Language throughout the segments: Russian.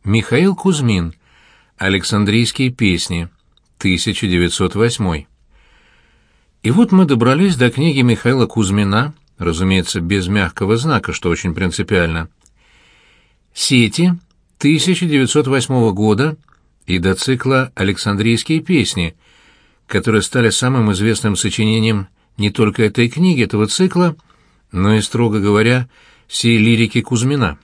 Михаил Кузьмин. Александрийские песни. 1908. И вот мы добрались до книги Михаила Кузьмина, разумеется, без мягкого знака, что очень принципиально. «Сети» 1908 года и до цикла «Александрийские песни», которые стали самым известным сочинением не только этой книги, этого цикла, но и, строго говоря, всей лирики Кузьмина.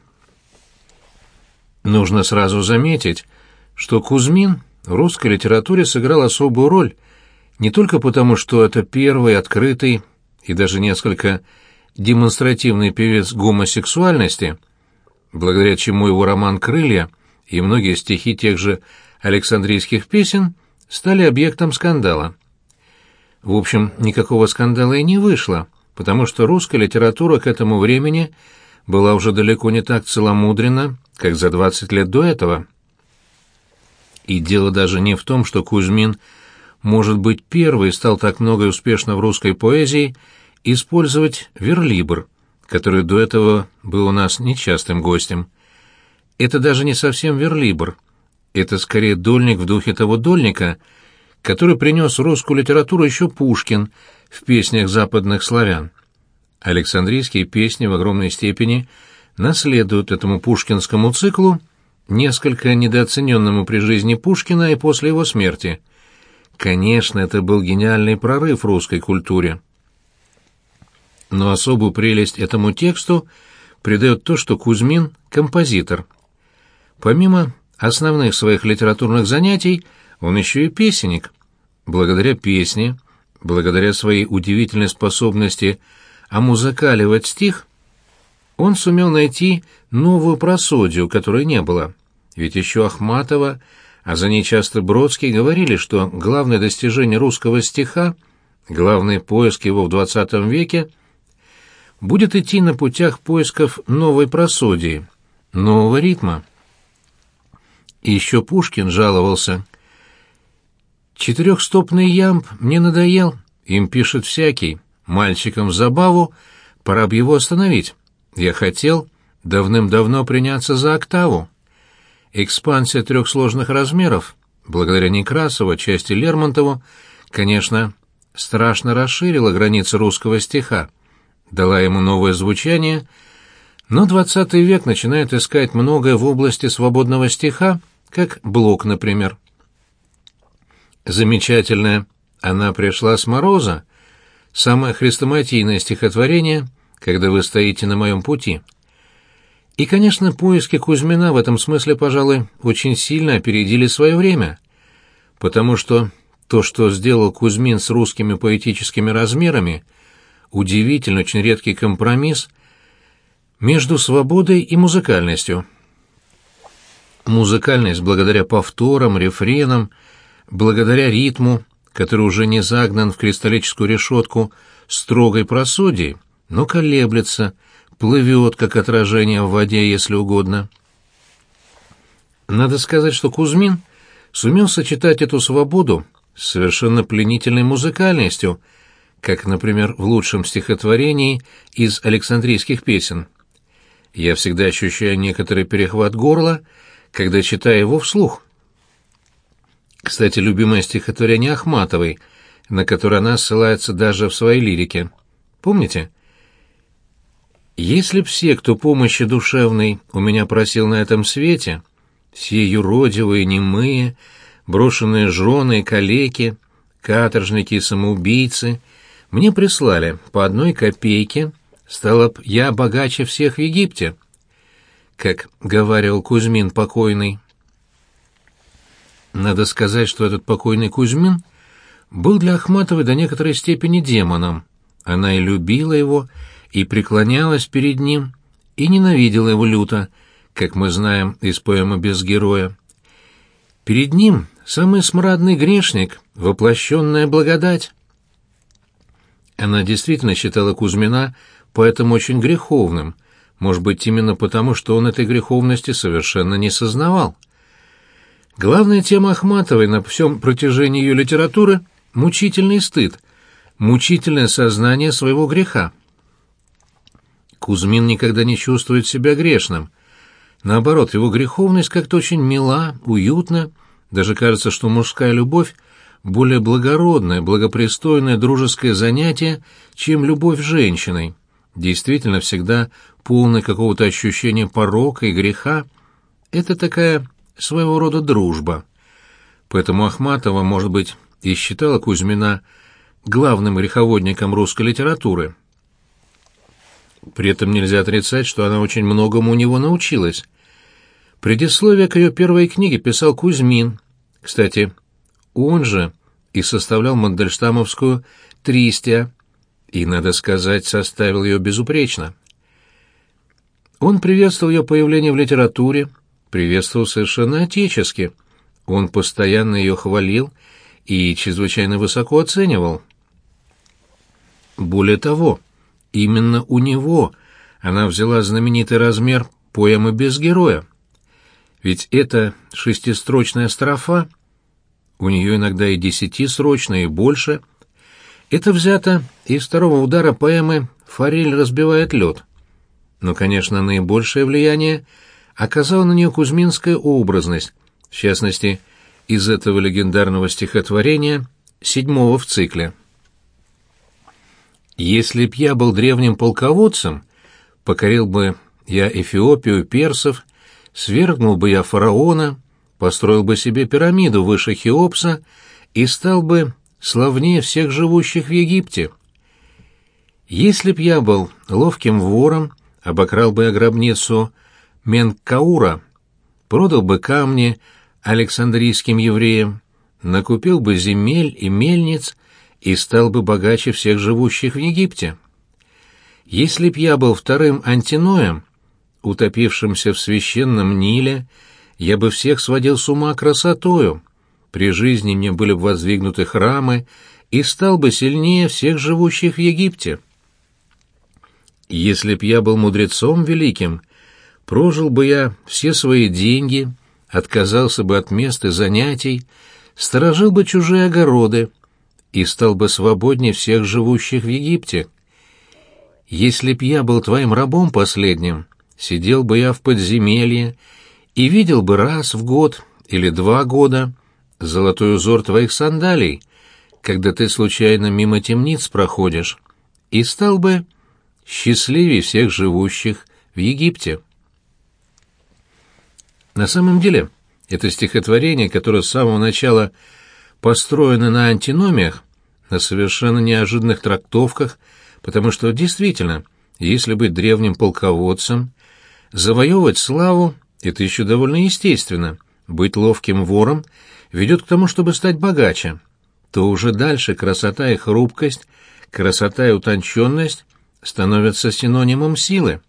Нужно сразу заметить, что Кузьмин в русской литературе сыграл особую роль не только потому, что это первый открытый и даже несколько демонстративный певец гомосексуальности, благодаря чему его роман «Крылья» и многие стихи тех же Александрийских песен стали объектом скандала. В общем, никакого скандала и не вышло, потому что русская литература к этому времени была уже далеко не так целомудренна, как за 20 лет до этого. И дело даже не в том, что Кузьмин, может быть, первый стал так много и успешно в русской поэзии использовать верлибр, который до этого был у нас нечастым гостем. Это даже не совсем верлибр, это скорее дольник в духе того дольника, который принес в русскую литературу еще Пушкин в песнях западных славян. Александрийские песни в огромной степени наследуют этому пушкинскому циклу, несколько недооцененному при жизни Пушкина и после его смерти. Конечно, это был гениальный прорыв в русской культуре. Но особую прелесть этому тексту придает то, что Кузьмин — композитор. Помимо основных своих литературных занятий, он еще и песенник. Благодаря песне, благодаря своей удивительной способности омузыкаливать стих, он сумел найти новую просодию, которой не было. Ведь еще Ахматова, а за ней часто Бродский, говорили, что главное достижение русского стиха, главный поиск его в XX веке, будет идти на путях поисков новой просодии, нового ритма. И еще Пушкин жаловался: «Четырехстопный ямб мне надоел, им пишет всякий, мальчикам в забаву, пора б его остановить. Я хотел давным-давно приняться за октаву. Экспансия трех сложных размеров, благодаря Некрасову, отчасти Лермонтову, конечно, страшно расширила границы русского стиха, дала ему новое звучание, но XX век начинает искать многое в области свободного стиха, как Блок, например. Замечательная «Она пришла с мороза» — самое хрестоматийное стихотворение, когда вы стоите на моем пути. И, конечно, поиски Кузьмина в этом смысле, пожалуй, очень сильно опередили свое время, потому что то, что сделал Кузьмин с русскими поэтическими размерами, удивительно, очень редкий компромисс между свободой и музыкальностью. Музыкальность благодаря повторам, рефренам, благодаря ритму, который уже не загнан в кристаллическую решетку строгой просодии, но колеблется, плывет, как отражение в воде, если угодно. Надо сказать, что Кузьмин сумел сочетать эту свободу с совершенно пленительной музыкальностью, как, например, в лучшем стихотворении из Александрийских песен. Я всегда ощущаю некоторый перехват горла, когда читаю его вслух. Кстати, любимое стихотворение Ахматовой, на которое она ссылается даже в своей лирике. Помните? «Если б все, кто помощи душевной у меня просил на этом свете, все юродивые, немые, брошенные жены и калеки, каторжники и самоубийцы, мне прислали по 1 копейке, стала б я богаче всех в Египте», как говаривал Кузьмин покойный. Надо сказать, что этот покойный Кузьмин был для Ахматовой до некоторой степени демоном. Она и любила его, и преклонялась перед ним, и ненавидела его люто, как мы знаем из поэмы «Без героя». Перед ним самый смрадный грешник, воплощенная благодать. Она действительно считала Кузьмина поэтому очень греховным, может быть, именно потому, что он этой греховности совершенно не сознавал. Главная тема Ахматовой на всем протяжении ее литературы — мучительный стыд, мучительное сознание своего греха. Кузьмин никогда не чувствует себя грешным. Наоборот, его греховность как-то очень мила, уютна, даже кажется, что мужская любовь более благородное, благопристойное дружеское занятие, чем любовь с женщиной, действительно всегда полное какого-то ощущения порока и греха. Это такая своего рода дружба. Поэтому Ахматова, может быть, и считала Кузьмина главным греховодником русской литературы. При этом нельзя отрицать, что она очень многому у него научилась. Предисловие к ее первой книге писал Кузьмин. Кстати, он же и составлял мандельштамовскую «Тристия», и, надо сказать, составил ее безупречно. Он приветствовал ее появление в литературе, приветствовал совершенно отечески. Он постоянно ее хвалил и чрезвычайно высоко оценивал. Более того, именно у него она взяла знаменитый размер поэмы «Без героя». Ведь это шестистрочная строфа, у нее иногда и десятистрочная, и больше. Это взято из второго удара поэмы «Форель разбивает лед». Но, конечно, наибольшее влияние оказала на нее кузьминская образность, в частности, из этого легендарного стихотворения, 7-го в цикле. «Если б я был древним полководцем, покорил бы я Эфиопию, персов, свергнул бы я фараона, построил бы себе пирамиду выше Хеопса и стал бы славнее всех живущих в Египте. Если б я был ловким вором, обокрал бы я гробницу Менкаура, продал бы камни александрийским евреям, накупил бы земель и мельниц и стал бы богаче всех живущих в Египте. Если б я был вторым Антиноем, утопившимся в священном Ниле, я бы всех сводил с ума красотою, при жизни мне были бы воздвигнуты храмы, и стал бы сильнее всех живущих в Египте. Если б я был мудрецом великим, прожил бы я все свои деньги, отказался бы от мест и занятий, сторожил бы чужие огороды и стал бы свободнее всех живущих в Египте. Если б я был твоим рабом последним, сидел бы я в подземелье и видел бы раз в год или 2 года золотой узор твоих сандалий, когда ты случайно мимо темниц проходишь, и стал бы счастливее всех живущих в Египте». На самом деле, это стихотворение, которое с самого начала построено на антиномиях, на совершенно неожиданных трактовках, потому что действительно, если быть древним полководцем, завоевывать славу — это еще довольно естественно, быть ловким вором ведет к тому, чтобы стать богаче, то уже дальше красота и хрупкость, красота и утонченность становятся синонимом силы.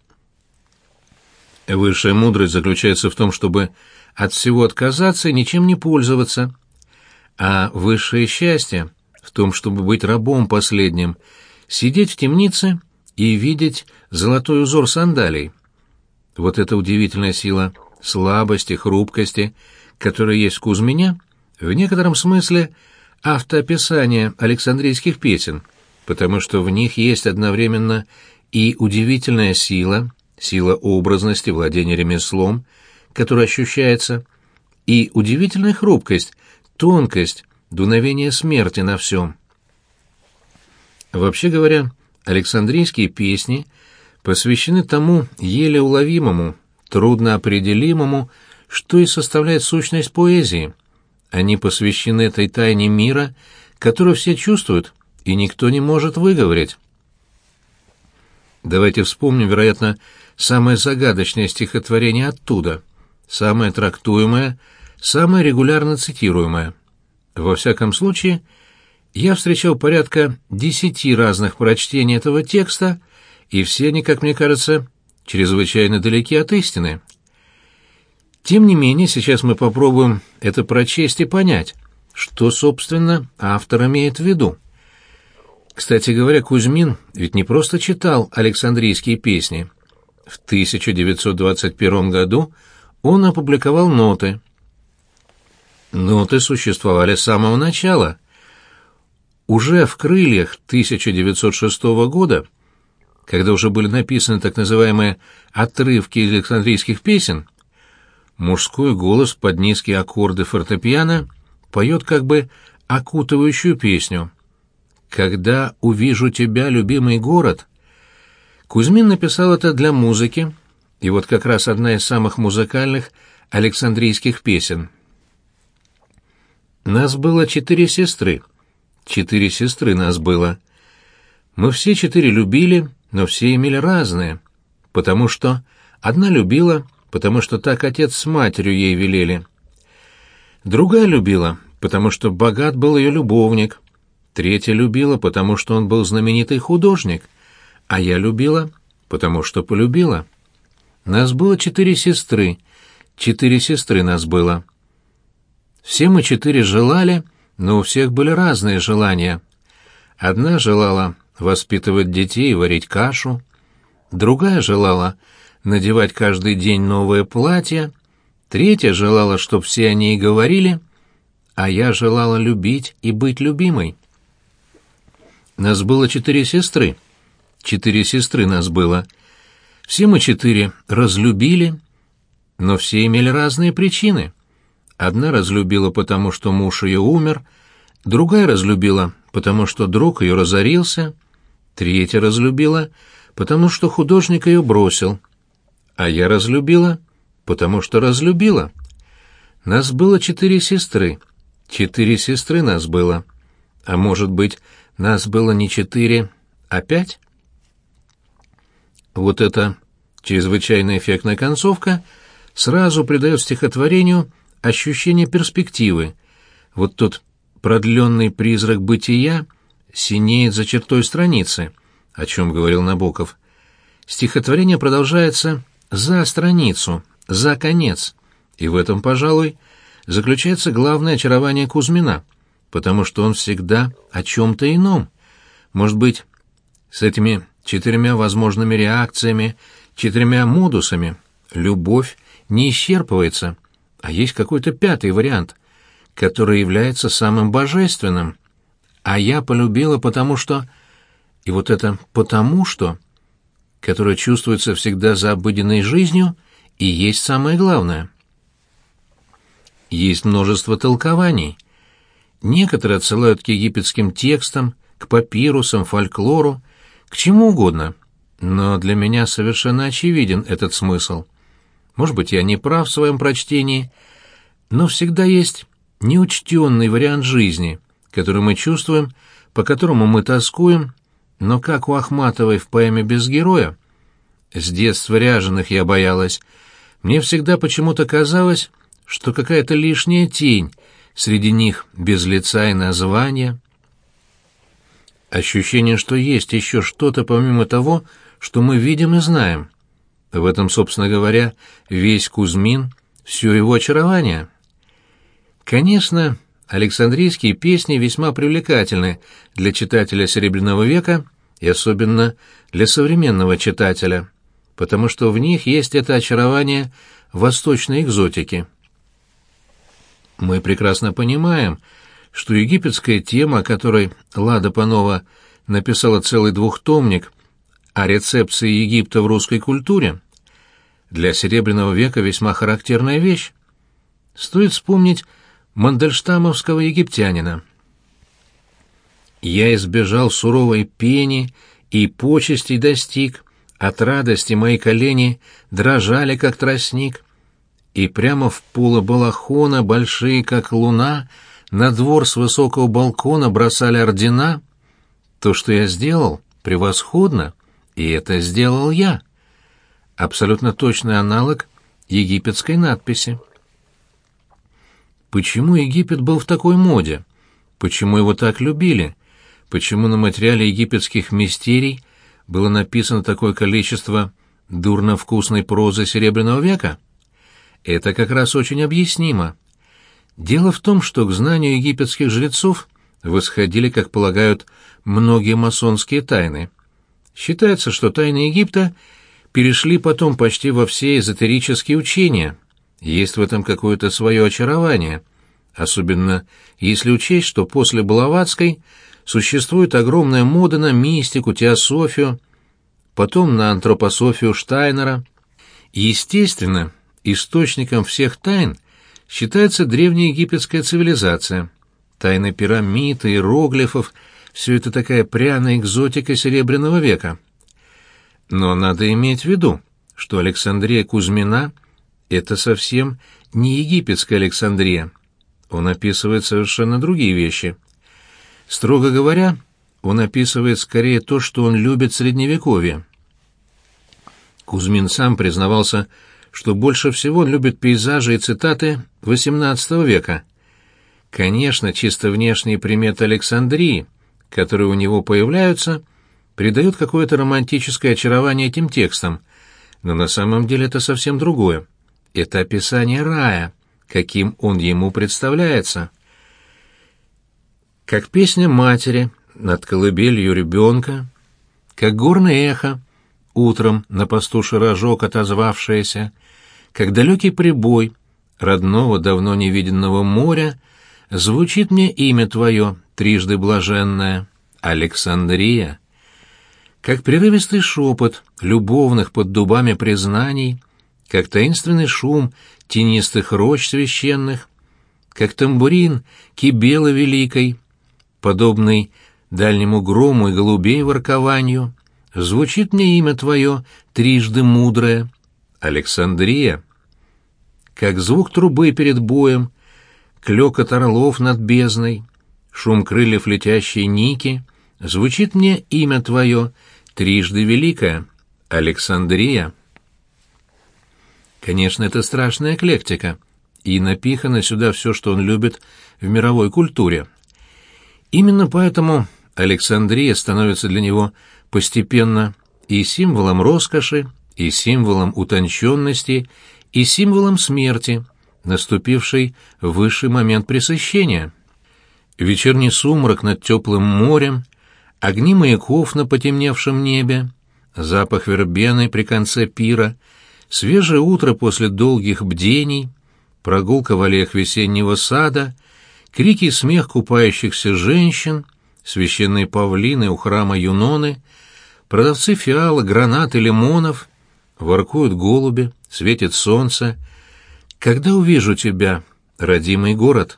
Высшая мудрость заключается в том, чтобы от всего отказаться и ничем не пользоваться, а высшее счастье в том, чтобы быть рабом последним, сидеть в темнице и видеть золотой узор сандалий. Вот эта удивительная сила слабости, хрупкости, которая есть в Кузьмине, в некотором смысле автоописание александрийских песен, потому что в них есть одновременно и удивительная сила, сила образности, владения ремеслом, которая ощущается, и удивительная хрупкость, тонкость, дуновение смерти на всем. Вообще говоря, александрийские песни посвящены тому еле уловимому, трудно определимому, что и составляет сущность поэзии. Они посвящены этой тайне мира, которую все чувствуют, и никто не может выговорить. Давайте вспомним, вероятно, самое загадочное стихотворение оттуда, самое трактуемое, самое регулярно цитируемое. Во всяком случае, я встречал порядка 10 разных прочтений этого текста, и все они, как мне кажется, чрезвычайно далеки от истины. Тем не менее, сейчас мы попробуем это прочесть и понять, что, собственно, автор имеет в виду. Кстати говоря, Кузьмин ведь не просто читал александрийские песни. В 1921 году он опубликовал ноты. Ноты существовали с самого начала. Уже в «Крыльях» 1906 года, когда уже были написаны так называемые «отрывки из александрийских песен», Мужской голос под низкие аккорды фортепиано поет как бы окутывающую песню. «Когда увижу тебя, любимый город». Кузьмин написал это для музыки, и вот как раз одна из самых музыкальных александрийских песен. Нас было 4 сестры. 4 сестры нас было. Мы все 4 любили, но все имели разные, потому что одна любила, потому что так отец с матерью ей велели. Другая любила, потому что богат был ее любовник. Третья любила, потому что он был знаменитый художник. А я любила, потому что полюбила. Нас было 4 сестры. 4 сестры нас было. Все мы 4 желали, но у всех были разные желания. Одна желала воспитывать детей и варить кашу. Другая желала надевать каждый день новое платье. Третья желала, чтоб все о ней говорили. А я желала любить и быть любимой. Нас было 4 сестры. 4 сестры нас было. Все мы 4 разлюбили, но все имели разные причины. Одна разлюбила, потому что муж ее умер, другая разлюбила, потому что друг ее разорился, третья разлюбила, потому что художник ее бросил, а я разлюбила, потому что разлюбила. Нас было 4 сестры. 4 сестры нас было. А может быть, нас было не 4, а 5? Вот эта чрезвычайно эффектная концовка сразу придает стихотворению ощущение перспективы. Вот тот продленный призрак бытия синеет за чертой страницы, о чем говорил Набоков. Стихотворение продолжается за страницу, за конец, и в этом, пожалуй, заключается главное очарование Кузьмина, потому что он всегда о чем-то ином. Может быть, с этими 4 возможными реакциями, 4 модусами любовь не исчерпывается, а есть какой-то 5-й вариант, который является самым божественным. А я полюбила, потому что... И вот это «потому что», которое чувствуется всегда за обыденной жизнью, и есть самое главное. Есть множество толкований. Некоторые отсылают к египетским текстам, к папирусам, фольклору, к чему угодно. Но для меня совершенно очевиден этот смысл. Может быть, я не прав в своем прочтении, но всегда есть неучтенный вариант жизни, который мы чувствуем, по которому мы тоскуем, но как у Ахматовой в поэме «Без героя». С детства ряженых я боялась. Мне всегда почему-то казалось, что какая-то лишняя тень среди них без лица и названия. Ощущение, что есть еще что-то помимо того, что мы видим и знаем. В этом, собственно говоря, весь Кузьмин, все его очарование. Конечно, александрийские песни весьма привлекательны для читателя Серебряного века и особенно для современного читателя, потому что в них есть это очарование восточной экзотики. Мы прекрасно понимаем, что египетская тема, о которой Лада Панова написала целый 2-томник о рецепции Египта в русской культуре, для Серебряного века весьма характерная вещь. Стоит вспомнить мандельштамовского египтянина. «Я избежал суровой пени и почестей достиг, от радости мои колени дрожали, как тростник, и прямо в поло балахона, большие, как луна, на двор с высокого балкона бросали ордена. То, что я сделал, превосходно, и это сделал я». Абсолютно точный аналог египетской надписи. Почему Египет был в такой моде? Почему его так любили? Почему на материале египетских мистерий было написано такое количество дурно-вкусной прозы Серебряного века? Это как раз очень объяснимо. Дело в том, что к знанию египетских жрецов восходили, как полагают, многие масонские тайны. Считается, что тайны Египта перешли потом почти во все эзотерические учения. Есть в этом какое-то свое очарование, особенно если учесть, что после Блаватской существует огромная мода на мистику, теософию, потом на антропософию Штайнера. Естественно, источником всех тайн считается древнеегипетская цивилизация. Тайны пирамид, иероглифов — все это такая пряная экзотика Серебряного века. Но надо иметь в виду, что Александрия Кузьмина — это совсем не египетская Александрия. Он описывает совершенно другие вещи. Строго говоря, он описывает скорее то, что он любит Средневековье. Кузьмин сам признавался, что больше всего он любит пейзажи и цитаты XVIII века. Конечно, чисто внешние приметы Александрии, которые у него появляются, придают какое-то романтическое очарование этим текстам, но на самом деле это совсем другое. Это описание рая, каким он ему представляется. Как песня матери над колыбелью ребенка, как горное эхо, утром на пастуший рожок отозвавшееся, как далекий прибой родного давно невиденного моря, звучит мне имя твое, трижды блаженное, Александрия. Как прерывистый шепот любовных под дубами признаний, как таинственный шум тенистых рощ священных, как тамбурин кибелы великой, подобный дальнему грому и голубей воркованию, звучит мне имя твое, трижды мудрое, Александрия. Как звук трубы перед боем, клёкот орлов над бездной, шум крыльев летящей ники, звучит мне имя твое, трижды великое, Александрия. Конечно, это страшная эклектика, и напихано сюда все, что он любит в мировой культуре. Именно поэтому Александрия становится для него постепенно и символом роскоши, и символом утонченности, и символом смерти, наступившей в высший момент пресыщения. Вечерний сумрак над теплым морем, огни маяков на потемневшем небе, запах вербены при конце пира, свежее утро после долгих бдений, прогулка в аллеях весеннего сада, крики и смех купающихся женщин, священные павлины у храма Юноны, продавцы фиалок, гранат и лимонов, воркуют голуби, светит солнце. Когда увижу тебя, родимый город?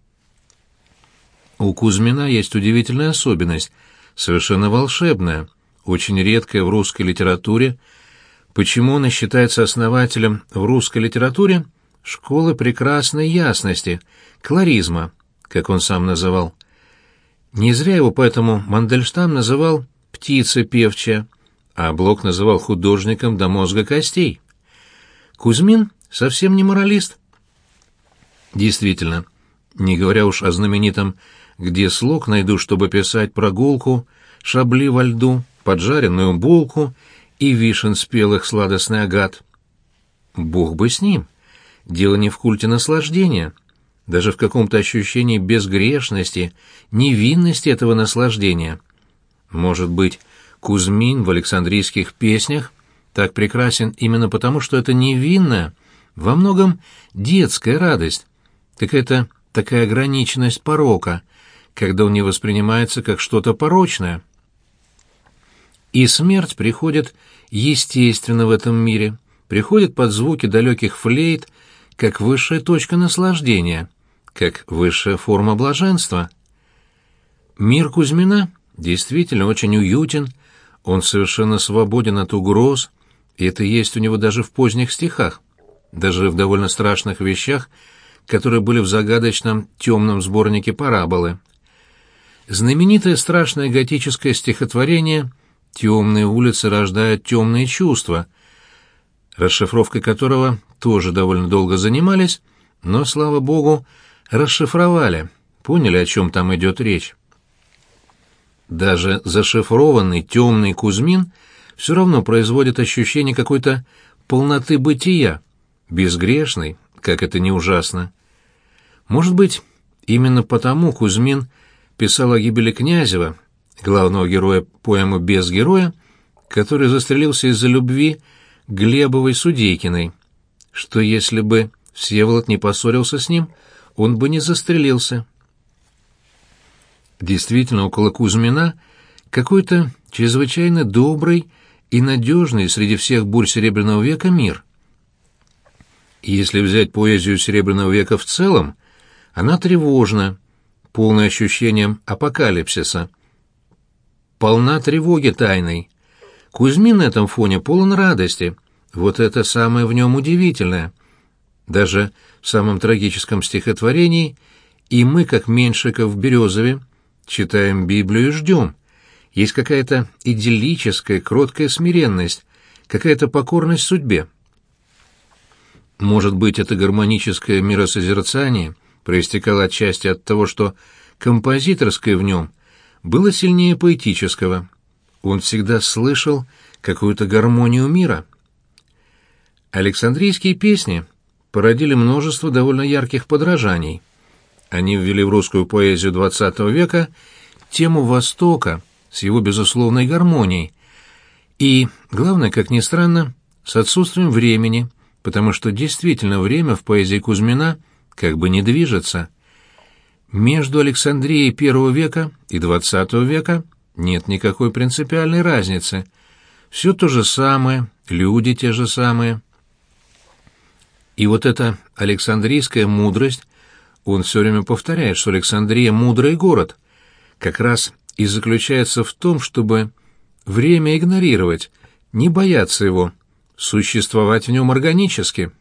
У Кузьмина есть удивительная особенность, совершенно волшебная, очень редкая в русской литературе. Почему он и считается основателем в русской литературе школы прекрасной ясности, кларизма, как он сам называл. Не зря его поэтому Мандельштам называл «птица певчая», а Блок называл художником до мозга костей. Кузьмин совсем не моралист. Действительно, не говоря уж о знаменитом «Где слог найду, чтобы писать прогулку, шабли во льду, поджаренную булку и вишен спелых сладостный агат». Бог бы с ним. Дело не в культе наслаждения, даже в каком-то ощущении безгрешности, невинности этого наслаждения. Может быть, Кузьмин в Александрийских песнях так прекрасен именно потому, что это невинная, во многом детская радость, какая-то такая ограниченность порока, когда он не воспринимается как что-то порочное. И смерть приходит естественно в этом мире, приходит под звуки далеких флейт, как высшая точка наслаждения, как высшая форма блаженства. Мир Кузьмина действительно очень уютен, он совершенно свободен от угроз, и это есть у него даже в поздних стихах, даже в довольно страшных вещах, которые были в загадочном темном сборнике «Параболы». Знаменитое страшное готическое стихотворение «Темные улицы рождают темные чувства», расшифровкой которого тоже довольно долго занимались, но, слава богу, расшифровали, поняли, о чем там идет речь. Даже зашифрованный темный Кузьмин все равно производит ощущение какой-то полноты бытия, безгрешной, как это ни ужасно. Может быть, именно потому Кузьмин писал о гибели Князева, главного героя поэмы «Без героя», который застрелился из-за любви к Глебовой Судейкиной, что если бы Всеволод не поссорился с ним, он бы не застрелился. Действительно, около Кузьмина какой-то чрезвычайно добрый и надежный среди всех бурь Серебряного века мир. Если взять поэзию Серебряного века в целом, она тревожна, полна ощущением апокалипсиса, полна тревоги тайной. Кузьмин на этом фоне полон радости. Вот это самое в нем удивительное. Даже в самом трагическом стихотворении «И мы, как Меньшиков в Березове, читаем Библию и ждем». Есть какая-то идиллическая, кроткая смиренность, какая-то покорность судьбе. Может быть, это гармоническое миросозерцание проистекало отчасти от того, что композиторское в нем было сильнее поэтического. Он всегда слышал какую-то гармонию мира. Александрийские песни породили множество довольно ярких подражаний. Они ввели в русскую поэзию XX века тему Востока с его безусловной гармонией и, главное, как ни странно, с отсутствием времени, потому что действительно время в поэзии Кузьмина как бы не движется. Между Александрией I века и XX века нет никакой принципиальной разницы. Все то же самое, люди те же самые. И вот эта александрийская мудрость, он все время повторяет, что Александрия — мудрый город, как раз и заключается в том, чтобы время игнорировать, не бояться его, существовать в нем органически.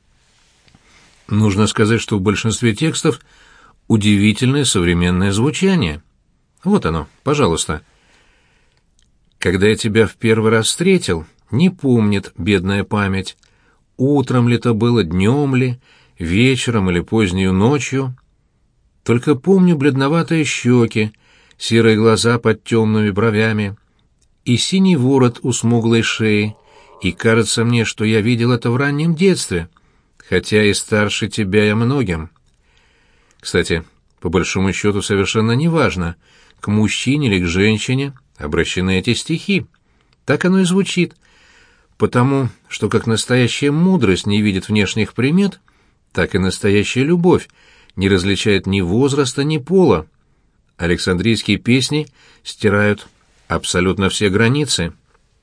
Нужно сказать, что в большинстве текстов удивительное современное звучание. Вот оно, пожалуйста. «Когда я тебя в первый раз встретил, не помнит бедная память, утром ли то было, днем ли, вечером или позднею ночью. Только помню бледноватые щеки, серые глаза под темными бровями и синий ворот у смуглой шеи, и кажется мне, что я видел это в раннем детстве, хотя и старше тебя я многим». Кстати, по большому счету совершенно неважно, к мужчине или к женщине обращены эти стихи. Так оно и звучит, потому что как настоящая мудрость не видит внешних примет, так и настоящая любовь не различает ни возраста, ни пола. Александрийские песни стирают абсолютно все границы.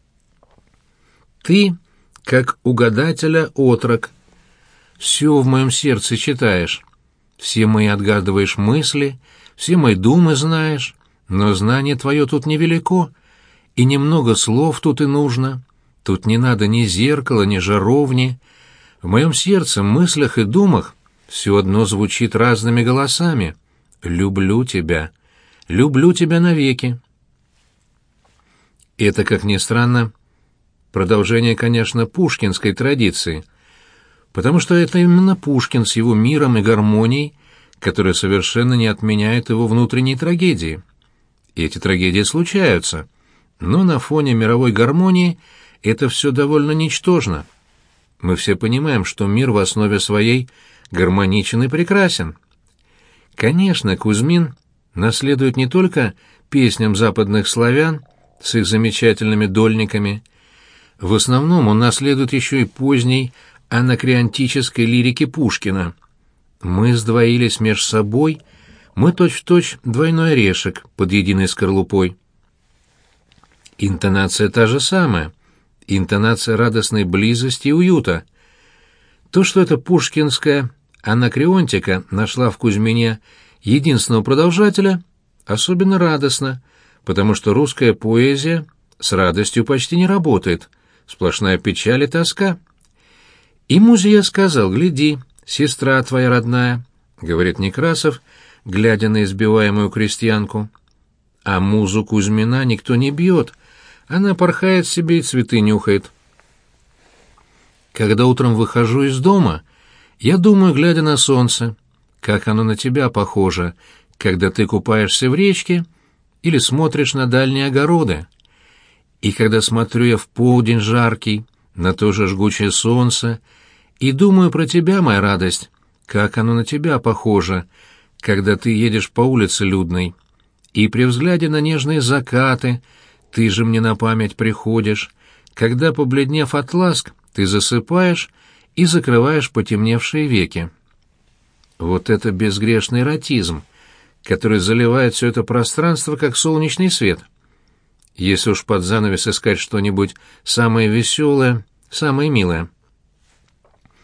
«Ты, как угадателя отрок, все в моем сердце читаешь, все мои отгадываешь мысли, все мои думы знаешь, но знание твое тут невелико, и немного слов тут и нужно. Тут не надо ни зеркала, ни жаровни. В моем сердце, мыслях и думах все одно звучит разными голосами. Люблю тебя навеки». Это, как ни странно, продолжение, конечно, пушкинской традиции, потому что это именно Пушкин с его миром и гармонией, которая совершенно не отменяет его внутренней трагедии. И эти трагедии случаются, но на фоне мировой гармонии это все довольно ничтожно. Мы все понимаем, что мир в основе своей гармоничен и прекрасен. Конечно, Кузьмин наследует не только песням западных славян с их замечательными дольниками. В основном он наследует еще и поздней анакреонтической лирике Пушкина. «Мы сдвоились меж собой, мы точь-в-точь двойной орешек под единой скорлупой». Интонация та же самая, интонация радостной близости и уюта. То, что эта пушкинская анакреонтика нашла в Кузьмине единственного продолжателя, особенно радостно, потому что русская поэзия с радостью почти не работает, сплошная печаль и тоска. «И музе я сказал, гляди, сестра твоя родная», — говорит Некрасов, глядя на избиваемую крестьянку. А музу Кузьмина никто не бьет, она порхает себе и цветы нюхает. «Когда утром выхожу из дома, я думаю, глядя на солнце, как оно на тебя похоже, когда ты купаешься в речке или смотришь на дальние огороды. И когда смотрю я в полдень жаркий на то же жгучее солнце, и думаю про тебя, моя радость, как оно на тебя похоже, когда ты едешь по улице людной. И при взгляде на нежные закаты ты же мне на память приходишь, когда, побледнев от ласк, ты засыпаешь и закрываешь потемневшие веки». Вот это безгрешный эротизм, который заливает все это пространство, как солнечный свет. Если уж под занавес искать что-нибудь самое веселое, самое милое.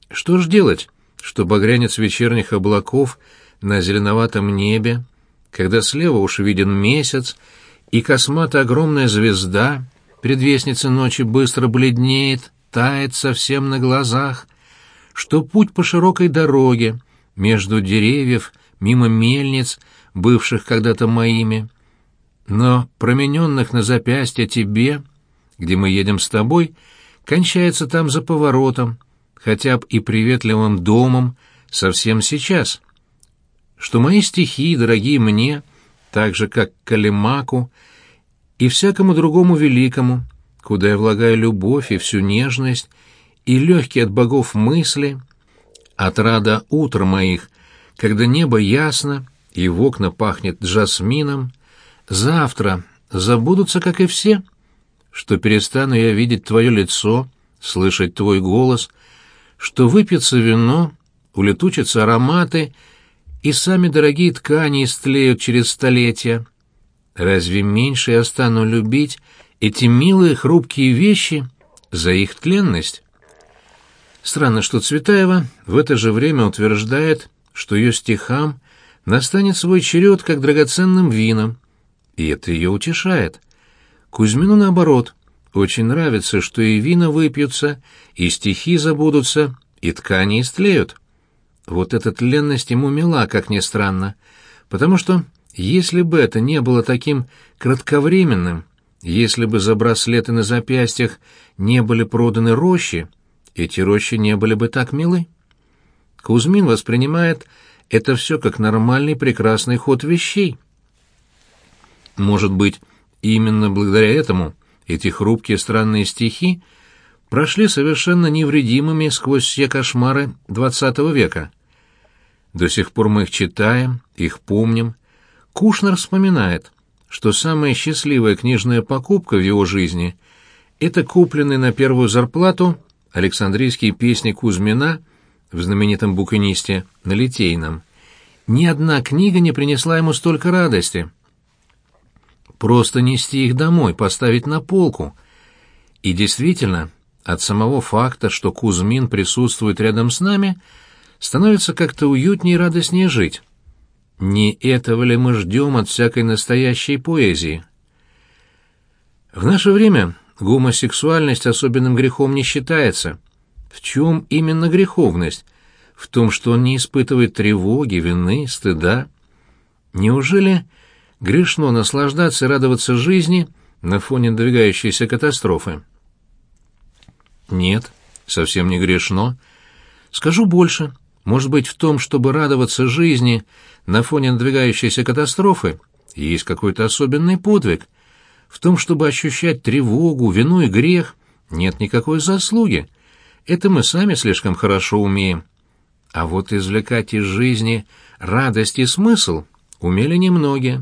Что ж делать, что багрянец вечерних облаков на зеленоватом небе, когда слева уж виден месяц, и косматая огромная звезда, предвестница ночи, быстро бледнеет, тает совсем на глазах, что путь по широкой дороге, между деревьев, мимо мельниц, бывших когда-то моими, но промененных на запястье тебе, где мы едем с тобой, кончается там за поворотом, хотя б и приветливым домом, совсем сейчас. Что мои стихи, дорогие мне, так же, как Калимаку и всякому другому великому, куда я влагаю любовь и всю нежность, и легкие от богов мысли, отрада утр моих, когда небо ясно и в окна пахнет жасмином, завтра забудутся, как и все, что перестану я видеть твое лицо, слышать твой голос, что выпьется вино, улетучатся ароматы, и сами дорогие ткани истлеют через столетия. Разве меньше я стану любить эти милые хрупкие вещи за их тленность? Странно, что Цветаева в это же время утверждает, что ее стихам настанет свой черед как драгоценным винам, и это ее утешает. Кузьмину, наоборот, очень нравится, что и вина выпьются, и стихи забудутся, и ткани истлеют. Вот эта тленность ему мила, как ни странно, потому что, если бы это не было таким кратковременным, если бы за браслеты на запястьях не были проданы рощи, эти рощи не были бы так милы. Кузьмин воспринимает это все как нормальный прекрасный ход вещей. Может быть, именно благодаря этому эти хрупкие странные стихи прошли совершенно невредимыми сквозь все кошмары XX века. До сих пор мы их читаем, их помним. Кушнер вспоминает, что самая счастливая книжная покупка в его жизни — это купленный на первую зарплату Александрийские песни Кузьмина в знаменитом букинисте на Литейном. Ни одна книга не принесла ему столько радости. Просто нести их домой, поставить на полку. И действительно, от самого факта, что Кузьмин присутствует рядом с нами, становится как-то уютнее и радостнее жить. Не этого ли мы ждем от всякой настоящей поэзии? В наше время гомосексуальность особенным грехом не считается. В чем именно греховность? В том, что он не испытывает тревоги, вины, стыда. Неужели грешно наслаждаться и радоваться жизни на фоне надвигающейся катастрофы? Нет, совсем не грешно. Скажу больше. Может быть, в том, чтобы радоваться жизни на фоне надвигающейся катастрофы, есть какой-то особенный подвиг. В том, чтобы ощущать тревогу, вину и грех, нет никакой заслуги. Это мы сами слишком хорошо умеем. А вот извлекать из жизни радость и смысл умели немногие.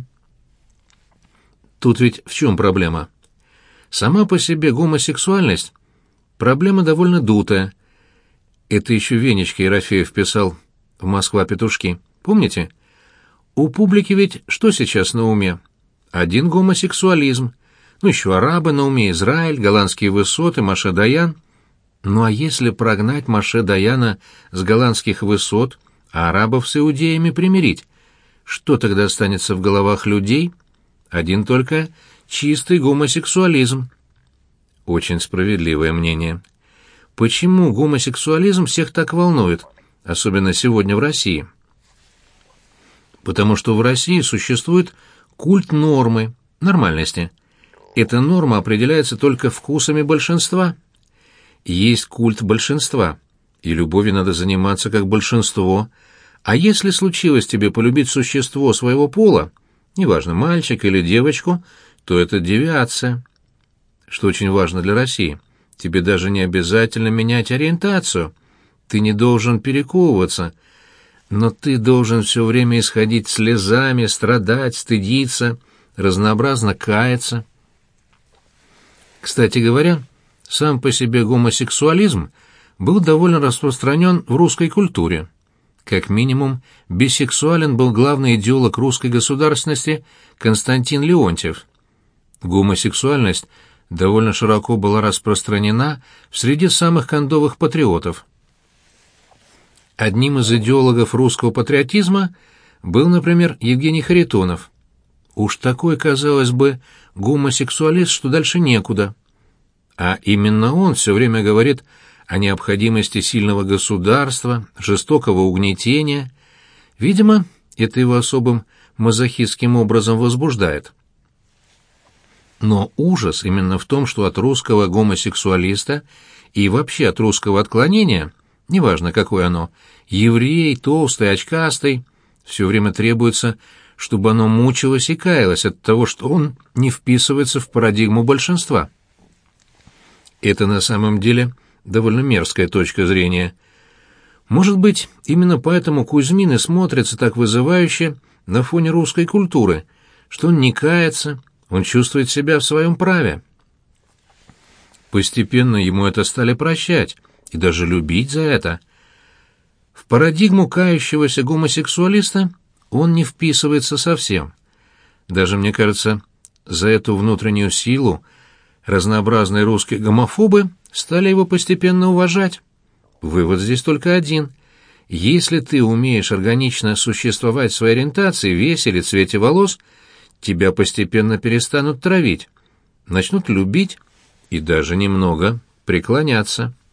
Тут ведь в чем проблема? Сама по себе гомосексуальность — проблема довольно дутая. Это еще Венечка Ерофеев писал в «Москва-петушки». Помните? У публики ведь что сейчас на уме? Один гомосексуализм. Ну, еще арабы на уме, Израиль, голландские высоты, Моше Даян. Ну, а если прогнать Моше Даяна с голландских высот, а арабов с иудеями примирить, что тогда останется в головах людей? Один только чистый гомосексуализм. Очень справедливое мнение. Почему гомосексуализм всех так волнует, особенно сегодня в России? Потому что в России существует культ нормы, нормальности. Эта норма определяется только вкусами большинства. Есть культ большинства, и любовью надо заниматься как большинство. А если случилось тебе полюбить существо своего пола, неважно, мальчик или девочку, то это девиация. Что очень важно для России. Тебе даже не обязательно менять ориентацию. Ты не должен перековываться. Но ты должен все время исходить слезами, страдать, стыдиться, разнообразно каяться. Кстати говоря, сам по себе гомосексуализм был довольно распространен в русской культуре. Как минимум, бисексуален был главный идеолог русской государственности Константин Леонтьев. Гомосексуальность довольно широко была распространена в среде самых кондовых патриотов. Одним из идеологов русского патриотизма был, например, Евгений Харитонов. Уж такой, казалось бы, гомосексуалист, что дальше некуда. А именно он все время говорит о необходимости сильного государства, жестокого угнетения. Видимо, это его особым мазохистским образом возбуждает. Но ужас именно в том, что от русского гомосексуалиста и вообще от русского отклонения, неважно какое оно, еврей, толстый, очкастый, все время требуется, чтобы оно мучилось и каялось от того, что он не вписывается в парадигму большинства. Это на самом деле довольно мерзкая точка зрения. Может быть, именно поэтому Кузьмин и смотрится так вызывающе на фоне русской культуры, что он не кается, он чувствует себя в своем праве. Постепенно ему это стали прощать и даже любить за это. В парадигму кающегося гомосексуалиста он не вписывается совсем. Даже, мне кажется, за эту внутреннюю силу разнообразные русские гомофобы стали его постепенно уважать. Вывод здесь только один. Если ты умеешь органично существовать в своей ориентации, весе или цвете волос, тебя постепенно перестанут травить, начнут любить и даже немного преклоняться.